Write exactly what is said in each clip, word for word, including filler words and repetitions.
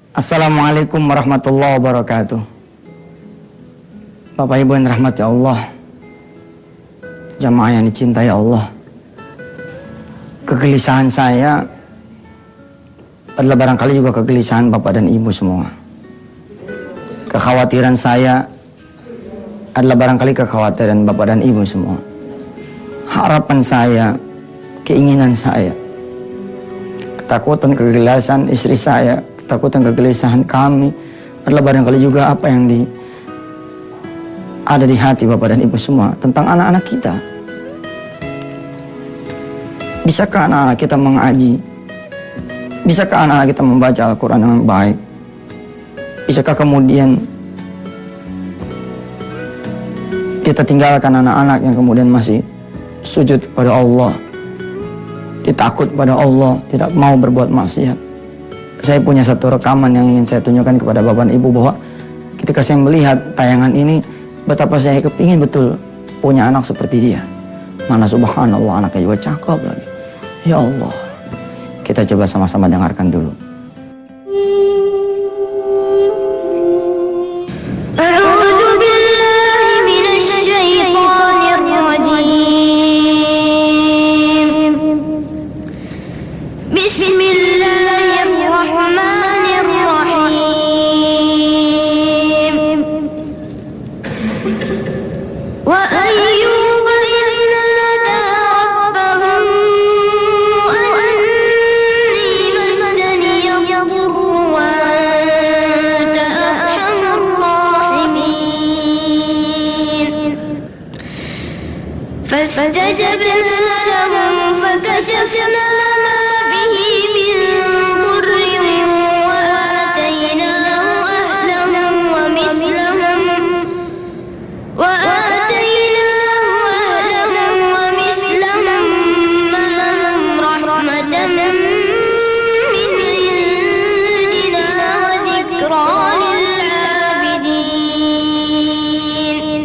Assalamualaikum warahmatullahi wabarakatuh. Bapak Ibu yang dirahmati Allah, jamaah yang dicintai Allah, kegelisahan saya adalah barangkali juga kegelisahan Bapak dan Ibu semua. Kekhawatiran saya adalah barangkali kekhawatiran Bapak dan Ibu semua. Harapan saya, keinginan saya, ketakutan kegelisahan istri saya, ketakutan kegelisahan kami adalah barangkali juga apa yang di ada di hati Bapak dan Ibu semua tentang anak-anak kita. Bisakah anak-anak kita mengaji? Bisakah anak-anak kita membaca Al-Quran dengan baik? Bisakah kemudian kita tinggalkan anak-anak yang kemudian masih sujud pada Allah, ditakut pada Allah, tidak mau berbuat maksiat? Saya punya satu rekaman yang ingin saya tunjukkan kepada Bapak dan Ibu, bahwa ketika saya melihat tayangan ini, betapa saya kepingin betul punya anak seperti dia. Mana subhanallah, anaknya juga cakep lagi. Ya Allah, kita coba sama-sama dengarkan dulu. فاستجبنا له فكشفنا ما به من ضر وآتيناه أهله ومثلهم وآتيناه أهله ومثلهم معهم رحمة من عندنا وذكرى للعابدين.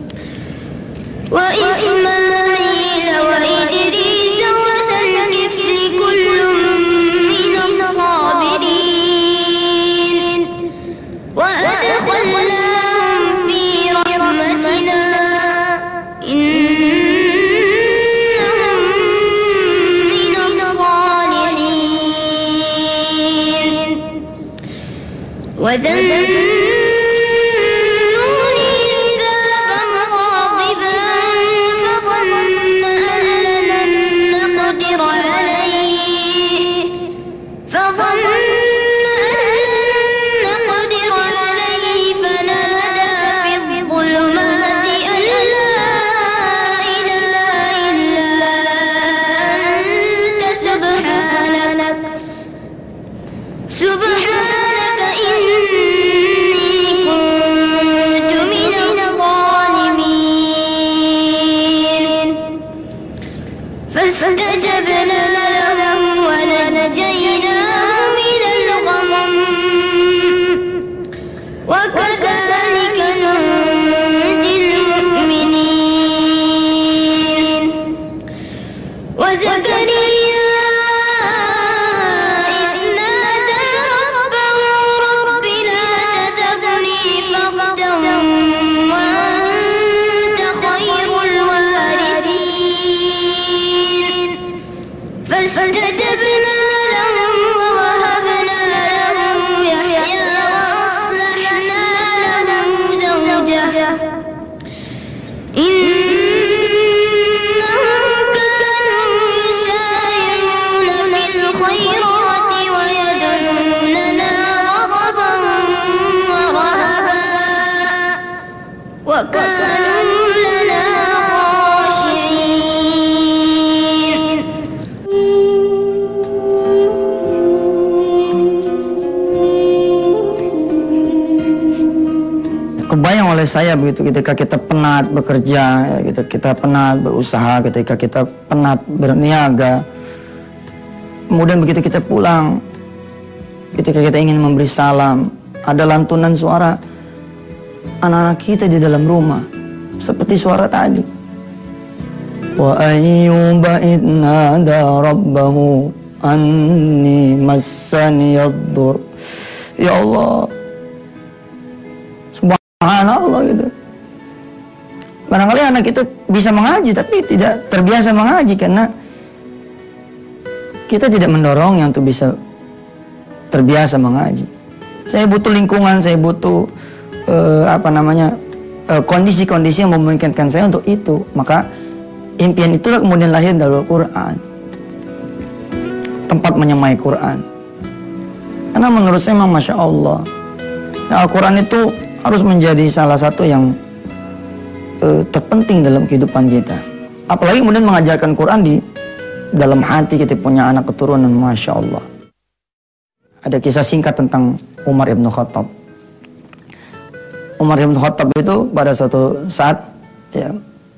وإسماعيل وإدريس وذا الكفل كل من الصابرين وأدخلناهم في رحمتنا إنهم من الصالحين. وذا سبحانك إني كنت من الظالمين. فاستجبنا له ونجيناه من الغم وكذلك ننجي المؤمنين. وزكريا فاستجبنا له ووهبنا له يحيى وأصلحنا له زوجه إنهم كانوا يسارعون في الخيرات ويدعوننا رغبا ورهبا وكانوا لنا خاشعين. Kebayang oleh saya begitu ketika kita penat bekerja, ya, kita, kita penat berusaha, ketika kita penat berniaga, kemudian begitu kita pulang, ketika kita ingin memberi salam, ada lantunan suara anak-anak kita di dalam rumah, seperti suara tadi. Wa ayyuba idh nada rabbahu anni massani yaddur Ya Allah, subhanallah gitu. Barangkali anak kita bisa mengaji tapi tidak terbiasa mengaji karena kita tidak mendorongnya untuk bisa terbiasa mengaji. Saya butuh lingkungan, saya butuh uh, apa namanya uh, kondisi-kondisi yang memungkinkan saya untuk itu. Maka impian itulah kemudian lahir dari Al-Quran, tempat menyemai Quran. Karena menurut saya memang Masya Allah, ya, Al-Quran itu harus menjadi salah satu yang uh, terpenting dalam kehidupan kita. Apalagi kemudian mengajarkan Quran di dalam hati kita punya anak keturunan, Masya Allah. Ada kisah singkat tentang Umar ibn Khattab. Umar ibn Khattab itu pada suatu saat ya,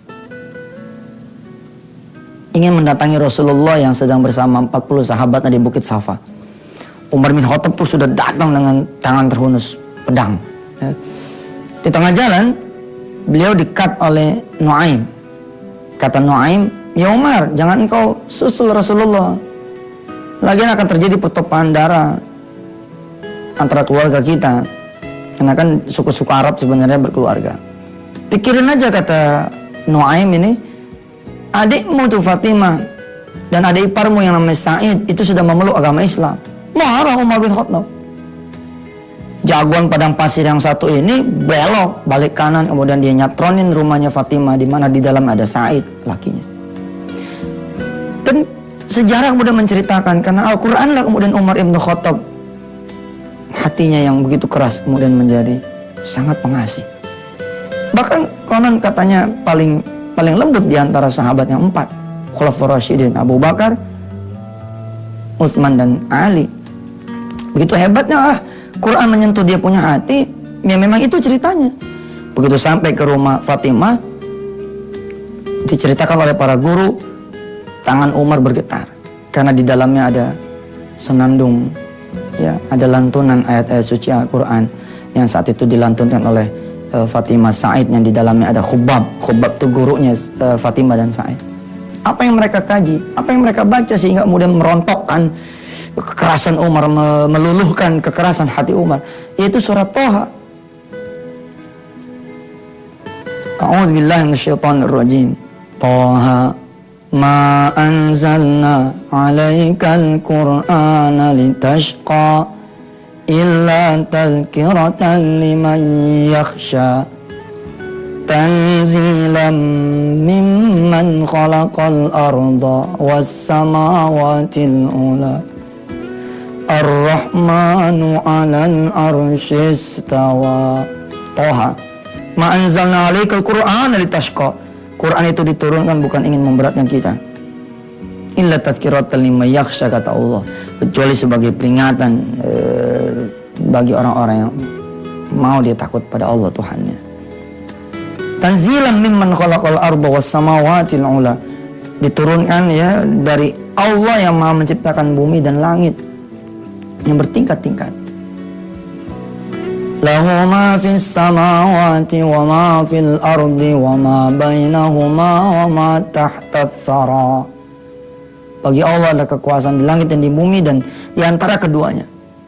ingin mendatangi Rasulullah yang sedang bersama empat puluh sahabatnya di Bukit Safa. Umar bin Khattab tuh sudah datang dengan tangan terhunus pedang. Ya. Di tengah jalan, beliau dikat oleh Nuaim. Kata Nuaim, ya Umar, jangan engkau susul Rasulullah. Lagian akan terjadi pertumpahan darah antara keluarga kita. Karena kan suku-suku Arab sebenarnya berkeluarga. Pikirin aja, kata Nuaim ini, adikmu tuh Fatimah dan adik iparmu yang namanya Sa'id itu sudah memeluk agama Islam. Marah Umar bin Khattab. Jagoan padang pasir yang satu ini belok balik kanan, kemudian dia nyatronin rumahnya Fatimah di mana di dalam ada Sa'id lakinya. Dan sejarah kemudian menceritakan karena Al-Quran lah kemudian Umar ibn Khattab hatinya yang begitu keras kemudian menjadi sangat pengasih. Bahkan konon katanya paling paling lembut di antara sahabat yang empat, Khulafaur Rasyidin, Abu Bakar, Utsman dan Ali. Begitu hebatnya ah, Quran menyentuh dia punya hati, ya memang itu ceritanya. Begitu sampai ke rumah Fatimah, diceritakan oleh para guru, tangan Umar bergetar karena di dalamnya ada senandung, ya, ada lantunan ayat-ayat suci Al-Quran yang saat itu dilantunkan oleh uh, Fatimah Sa'id, yang di dalamnya ada Khubab. Khubab itu gurunya uh, Fatimah dan Sa'id. Apa yang mereka kaji, apa yang mereka baca sehingga kemudian merontokkan kekerasan Umar, meluluhkan kekerasan hati Umar, yaitu surat Thaha. A'udzubillahi minasyaitonirrajim. Thaha ma anzalna 'alaikal qur'ana litashqa illa tadhkiratan liman yakhsha tanzilan mimman khalaqal arda was samawatil ula ar-rahmanu 'alal arsy istawa. Thaha ma anzalna 'alaikal qur'ana litashqa. Quran itu diturunkan bukan ingin memberatkan kita. Illa tadhkiratan liman yakhsha, kata Allah, kecuali sebagai peringatan eh, bagi orang-orang yang mau dia takut pada Allah Tuhannya. Tanzilan mimman khalaqal arda was samawatil ula. Diturunkan ya dari Allah yang Maha menciptakan bumi dan langit yang bertingkat-tingkat. Lahu ma fis samawati wa ma fil ardi wa ma bainahuma wa ma tahta tsara. Bagi Allah ada kekuasaan di langit dan di bumi dan di antara keduanya.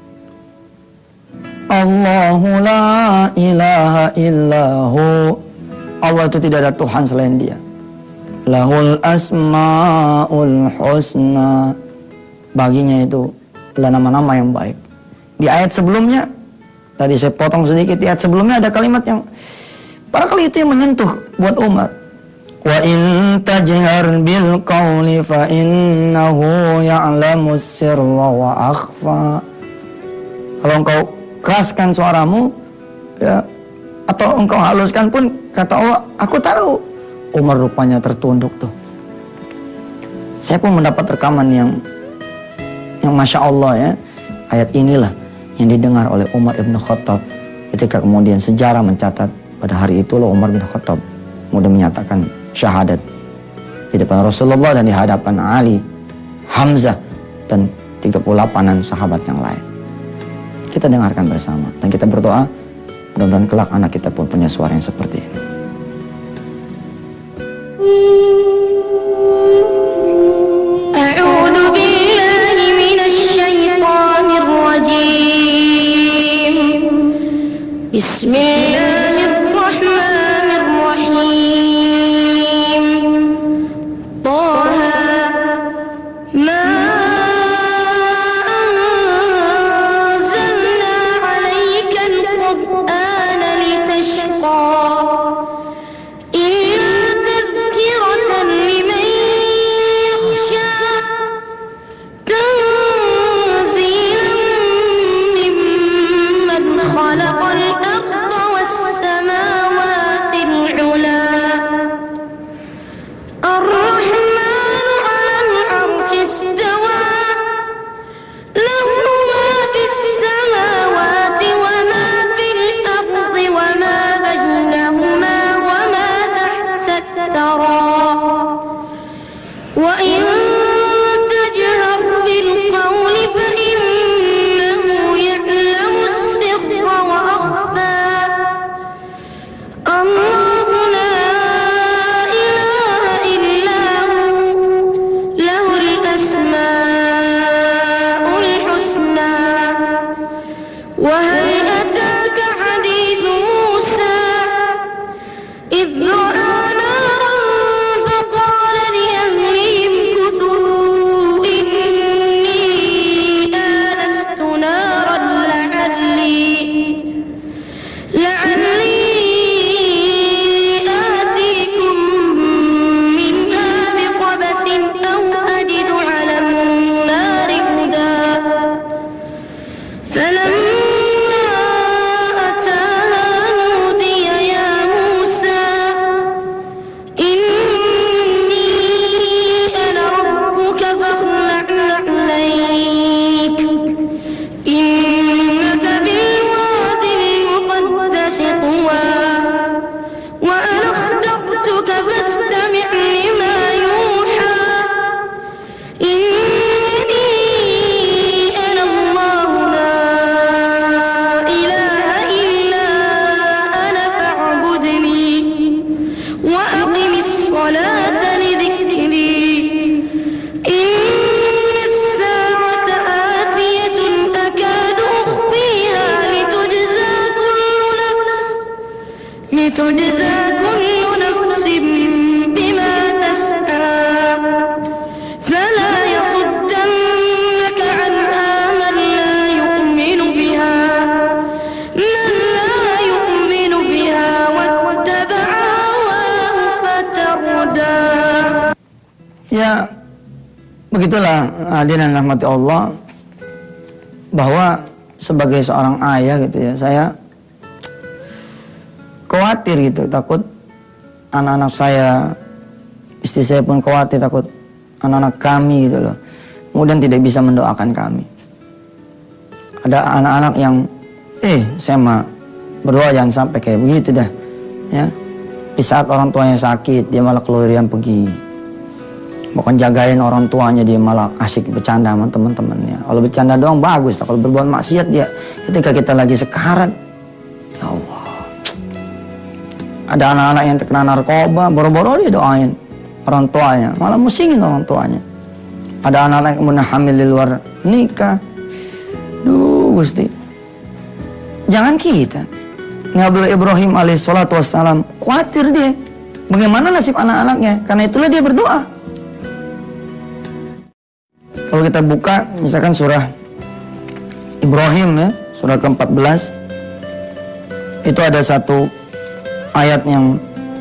Allahu la ilaha illahu. Allah itu tidak ada Tuhan selain Dia. Lahul asmaul husna. Baginya itu adalah nama-nama yang baik. Di ayat sebelumnya, tadi saya potong sedikit, di ayat sebelumnya ada kalimat yang barangkali itu yang menyentuh buat Umar. Wa in tajhar bil qawli fa innahu ya'lamu sirra wa akhfa. Kalau engkau keraskan suaramu ya, atau engkau haluskan pun, kata Allah, aku tahu. Umar rupanya tertunduk tuh. Saya pun mendapat rekaman yang yang Masya Allah ya. Ayat inilah yang didengar oleh Umar ibn Khattab ketika kemudian sejarah mencatat pada hari itulah Umar bin Khattab kemudian menyatakan syahadat di depan Rasulullah dan di hadapan Ali, Hamzah dan tiga puluh delapan sahabat yang lain. Kita dengarkan bersama dan kita berdoa mudah-mudahan kelak anak kita pun punya suara yang seperti ini. أعوذ بالله من الشيطان الرجيم Bismillahirrahmanirrahim. Taha ma anzalna 'alaikal Qur'ana litashqa illa tadhkiratan liman yakhsha tanzilan mimman khalaqal arda was samawati al-'ula. الرحمن على العرش استوى له ما في السماوات وما في الأرض وما بينهما وما تحت الثرى وإن تجهر بالقول فإنه يعلم السر وأخفى. الله لا إله إلا هو له الأسماء الحسنى. وهل أتاك حديث موسى إذ رأى نارا فقال لأهلهم كثوا إني آنست نارا لعلي لعلي آتيكم منها بقبس أو أجد على النار هدى. فلما أتاها نودي يا موسى إني أنا ربك فاخلع نعليك إنك بالواد المقدس طوى وأنا اخترتك فاستمع لما يوحى إني أنا الله لا إله إلا أنا فاعبدني وأقم الصلاة لذكري إن الساعة آتية أكاد أخفيها لتجزى كل نفس لتجزى كل نفس بما تسعى فلا يصدنك عنها من لا يؤمن بها من لا يؤمن بها واتبع هواه فتردى. Ya, begitulah hadirin rahmati Allah, bahwa sebagai seorang ayah gitu ya, saya khawatir gitu, takut anak-anak saya, istri saya pun khawatir, takut anak-anak kami gitu loh, kemudian tidak bisa mendoakan kami. Ada anak-anak yang, eh saya mah berdoa jangan sampai kayak begitu dah, ya. Di saat orang tuanya sakit, dia malah keluyuran pergi. Bukan jagain orang tuanya, dia malah asik bercanda sama teman-temannya. Kalau bercanda doang bagus, kalau berbuat maksiat dia ketika kita lagi sekarat, ya Allah. Ada anak-anak yang terkena narkoba, boro-boro dia doain orang tuanya, malah musingin orang tuanya. Ada anak-anak yang kemudian hamil di luar nikah. Duh Gusti, jangan kita. Nabi Ibrahim alaihissalatu wassalam khawatir dia, bagaimana nasib anak-anaknya, karena itulah dia berdoa. Kalau kita buka misalkan surah Ibrahim ya, surah ke empat belas, itu ada satu ayat yang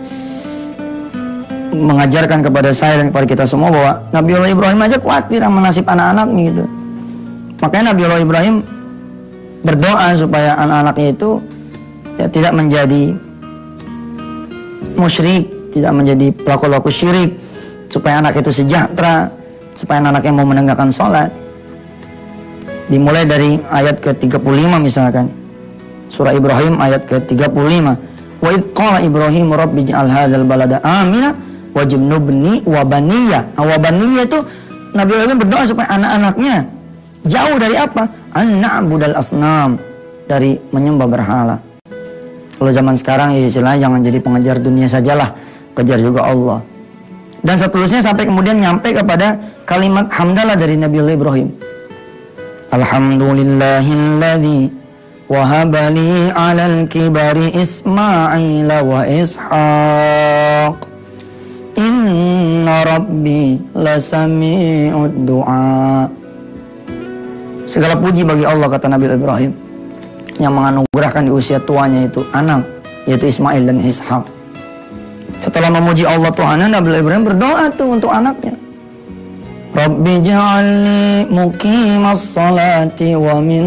mengajarkan kepada saya dan kepada kita semua bahwa Nabi Allah Ibrahim aja khawatir sama nasib anak-anaknya gitu. Makanya Nabi Allah Ibrahim berdoa supaya anak-anaknya itu ya tidak menjadi musyrik, tidak menjadi pelaku-pelaku syirik, supaya anak itu sejahtera, supaya anak-anaknya mau menegakkan sholat. Dimulai dari ayat ke tiga puluh lima misalkan, surah Ibrahim ayat ke tiga puluh lima. Wa idh qala Ibrahim rabbi ij'al hadzal balada amina wajibnubni wa baniya. Wa baniya itu Nabi Ibrahim berdoa supaya anak-anaknya jauh dari apa? An na'budal asnam, dari menyembah berhala. Kalau zaman sekarang ya istilahnya jangan jadi pengejar dunia sajalah, kejar juga Allah. Dan seterusnya sampai kemudian nyampe kepada kalimat hamdalah dari Nabi Ibrahim. Alhamdulillahilladzi wa habali 'alal kibari Ismail wa Ishaq inna rabbi lasami'ud du'a. Segala puji bagi Allah, kata Nabi Ibrahim, yang menganugerahkan di usia tuanya itu anak, yaitu Ismail dan Ishak. Setelah memuji Allah Tuhannya, Nabi Ibrahim berdoa tuh untuk anaknya. Rabbi ja'alni muqimas salati wa min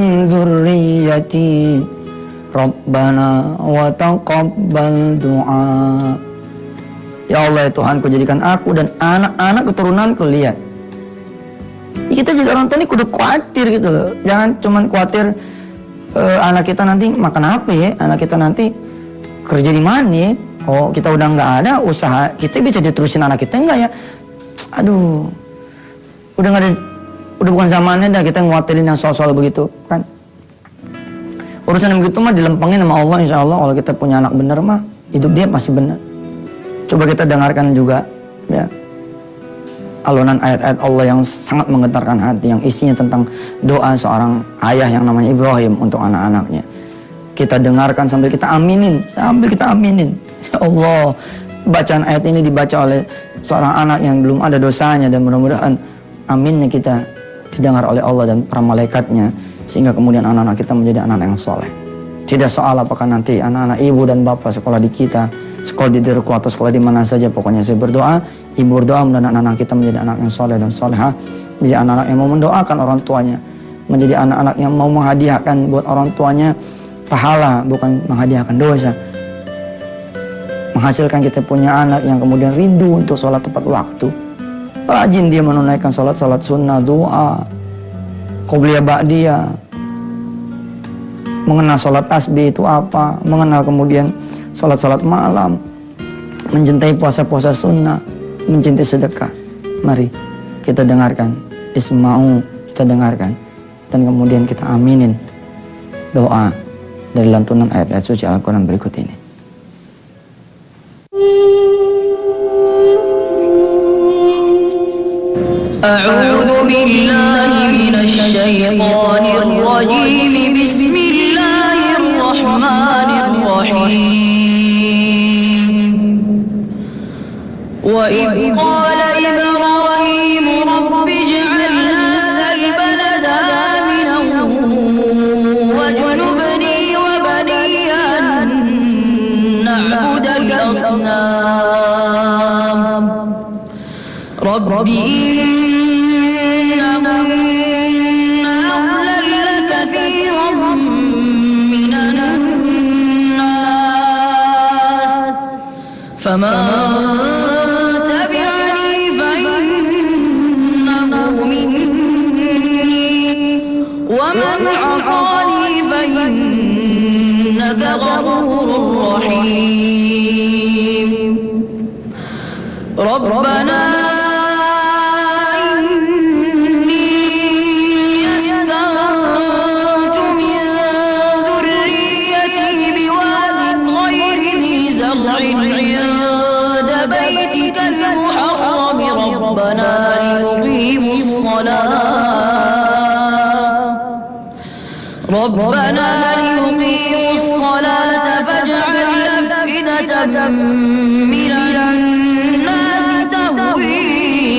dzurriyyati Rabbana wa taqabbal du'a. Ya Allah ya Tuhanku, jadikan aku dan anak-anak keturunanku, lihat. Kita jadi orang tua ini kudu khawatir gitu loh. Jangan cuman khawatir uh, anak kita nanti makan apa ya, anak kita nanti kerja di mana ya. Oh, kita udah nggak ada usaha, kita bisa diterusin anak kita enggak ya? Aduh, udah nggak ada, udah bukan zamannya dah kita ngkhawatirin yang soal-soal begitu kan. Urusan yang begitu mah dilempengin sama Allah, insya Allah. Kalau kita punya anak bener mah, hidup dia pasti benar. Coba kita dengarkan juga ya alunan ayat-ayat Allah yang sangat menggetarkan hati, yang isinya tentang doa seorang ayah yang namanya Ibrahim untuk anak-anaknya. Kita dengarkan sambil kita aminin, sambil kita aminin. Ya Allah, bacaan ayat ini dibaca oleh seorang anak yang belum ada dosanya, dan mudah-mudahan aminnya kita didengar oleh Allah dan para malaikatnya, sehingga kemudian anak-anak kita menjadi anak yang soleh. Tidak soal apakah nanti anak-anak ibu dan bapak sekolah di kita, sekolah di Dirku atau sekolah di mana saja, pokoknya saya berdoa, ibu berdoa mudah anak-anak kita menjadi anak yang soleh dan solehah, menjadi anak-anak yang mau mendoakan orang tuanya, menjadi anak-anak yang mau menghadiahkan buat orang tuanya pahala, bukan menghadiahkan dosa. Menghasilkan kita punya anak yang kemudian rindu untuk sholat tepat waktu, rajin dia menunaikan sholat-sholat sunnah, doa, qobliyah ba'diyah, mengenal sholat tasbih itu apa, mengenal kemudian sholat-sholat malam, mencintai puasa-puasa sunnah, mencintai sedekah. Mari kita dengarkan, isma'u, kita dengarkan, dan kemudian kita aminin doa dari lantunan ayat-ayat suci Al-Quran berikut ini. A'udzu billahi minasy syaithanir rajim. Bismillahirrahmanirrahim. Wa idh qala Ibrahim rabbi ij'al hadzal balada aminan wajnubni wa baniya an na'budal asnam. Rabbi فمن تبعني فإنه مني ومن عصاني فإنك غفور رحيم. ربنا إني أسكنت من ذريتي بواد غير ذي زرع بيتك المحرم ربنا ليقيموا الصلاة ربنا ليقيموا الصلاة فاجعل أفئدة من الناس تهوي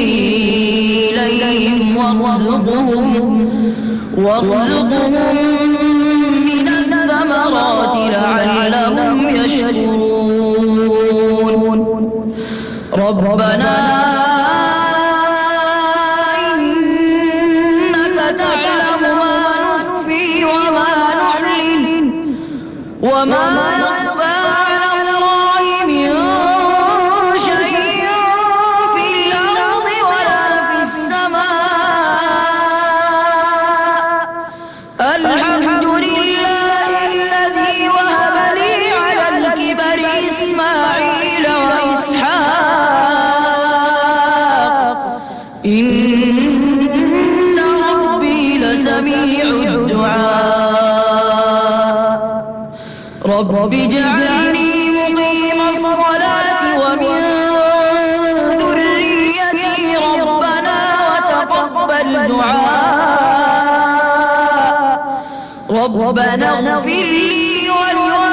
إليهم وارزقهم وارزقهم من الثمرات لعلهم يشكرون. ربنا إنك تعلم ما نخفي وما نعلن وما يخفى على الله من شيء في الأرض ولا في السماء. الحمد لله الذي وهب لي على الكبر إسماعيل وإسحاق إن ربي لسميع الدعاء. رب اجعلني مقيم الصلاة ومن ذريتي ربنا وتقبل دعاء. ربنا اغفر لي ولوالدي